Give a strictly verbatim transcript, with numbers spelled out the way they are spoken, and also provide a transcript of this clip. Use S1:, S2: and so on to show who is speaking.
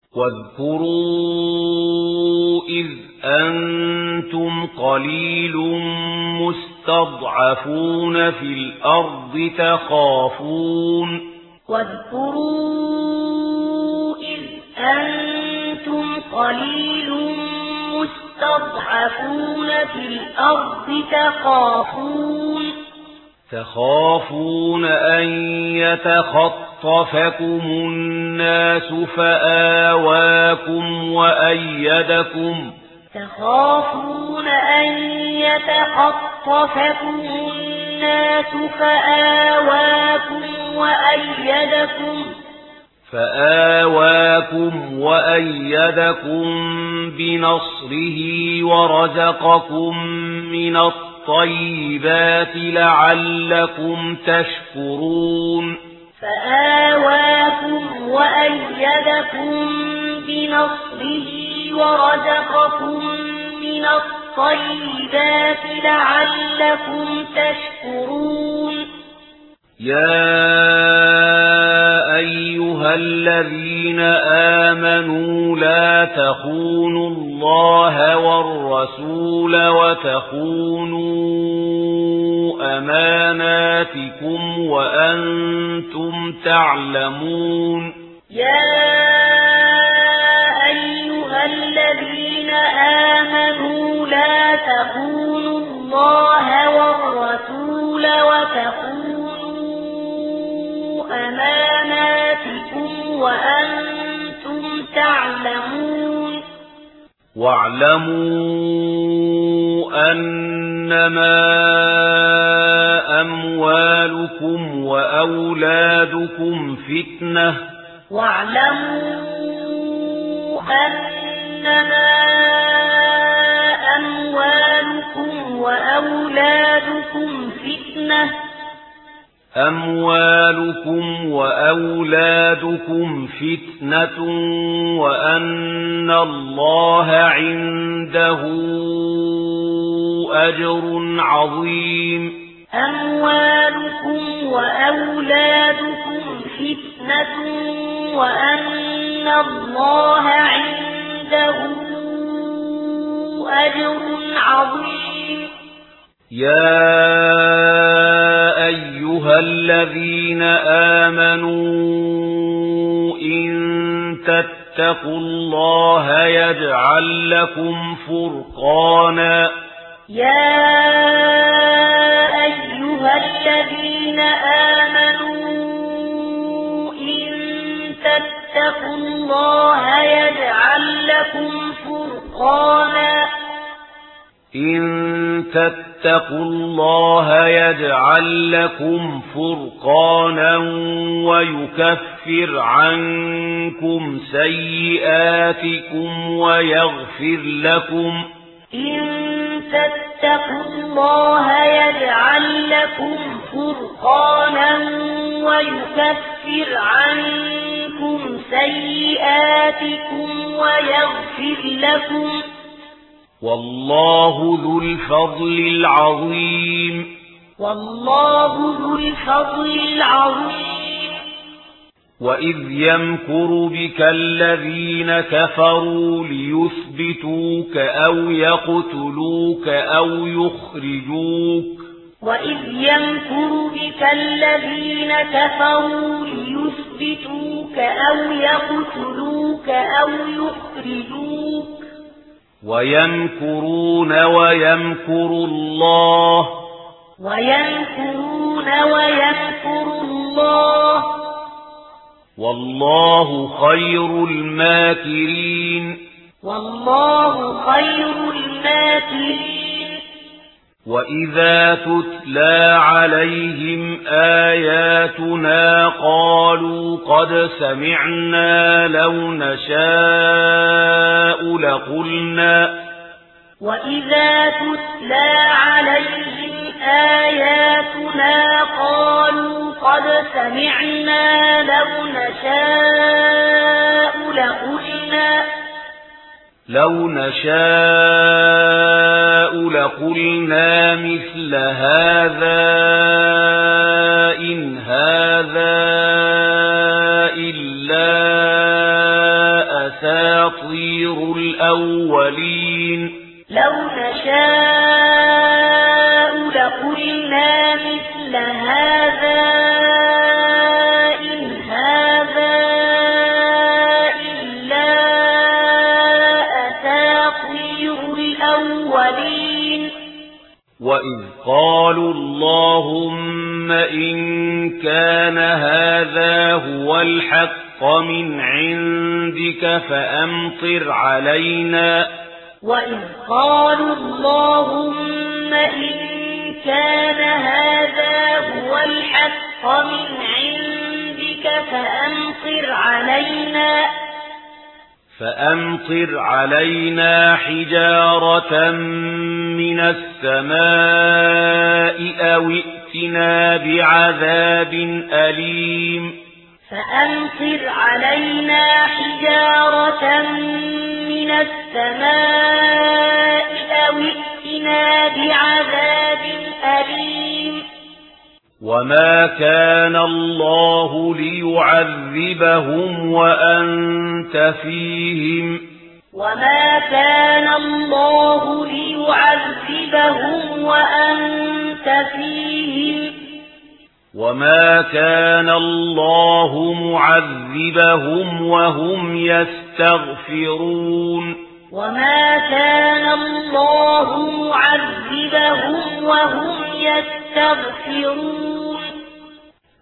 S1: واذكروا إذ أنتم قليل مستضعفون في الأرض تخافون
S2: واذكروا إذ أنتم قليل مستضعفون في الأرض تخافون
S1: تخافون أن يتخطفكم الناس فآواكم وأيدكم
S2: تخافون أن يتخطفكم الناس فآواكم وأيدكم
S1: فآواكم وأيدكم بنصره ورزقكم من الطيبات لعلكم تشكرون
S2: فآواكم وأيدكم بنصره ورزقكم من الطيبات لعلكم تشكرون
S1: يا أيها الذين آمنوا لا تخونوا الله والرسول وتخونوا أماناتكم وأنتم تعلمون
S2: يا أيها الذين آمنوا لا تخونوا الله والرسول وتخونوا أماناتكم وأنتم تعلمون
S1: واعلموا أنما أموالكم وأولادكم فتنة
S2: واعلموا أنما أموالكم وأولادكم فتنة
S1: أموالكم وأولادكم فتنة وأن الله عنده أجر عظيم
S2: أموالكم وأولادكم فتنة وأن الله عنده أجر عظيم
S1: يا أيها الذين آمنوا إن تتقوا الله يجعل لكم فرقانا
S2: يا أيها الذين آمنوا إن تتقوا الله يجعل لكم فرقانا
S1: إن تتقوا الله يجعل لكم فرقانا ويكفر عنكم سيئاتكم ويغفر لكم
S2: إن تتقوا الله يجعل لكم فرقانا ويكفر عنكم سيئاتكم ويغفر لكم
S1: والله ذو الفضل العظيم
S2: والله ذو الفضل العظيم
S1: وإذ يمكر بك الذين كفروا ليثبتوك أو يقتلوك أو يخرجوك
S2: وإذ يمكر بك الذين كفروا ليثبتوك أو يقتلوك أو يخرجوك
S1: ويمكرون ويمكر الله
S2: ويمكرون ويمكر الله
S1: والله خير الماكرين
S2: والله خير الماكرين
S1: وإذا تتلى عليهم آياتنا قالوا قد سمعنا لو نشاء لقلنا
S2: وإذا تتلى عليهم آياتنا قالوا قد سمعنا لو نشاء لقلنا
S1: لو نشاء لقلنا مثل هذا إن هذا إلا أساطير الأولين
S2: لو نشاء لقلنا مثل هذا إن هذا إلا أساطير الأولين
S1: وإذ قالوا اللهم إن كان هذا هو الحق من عندك فأمطر علينا
S2: وإذ قالوا اللهم إن كان هذا هو الحق من عندك فأمطر علينا
S1: فأمطر علينا حجارة من السماء أو ائتنا بعذاب أليم
S2: فأمطر علينا حجارة من السماء أو ائتنا بعذاب أليم
S1: وما كان الله ليعذبهم وأنت فيهم
S2: وما كان الله ليعذبهم وأنت فيهم
S1: وما كان الله معذبهم وهم يستغفرون
S2: وما كان الله معذبهم وهم يستغفرون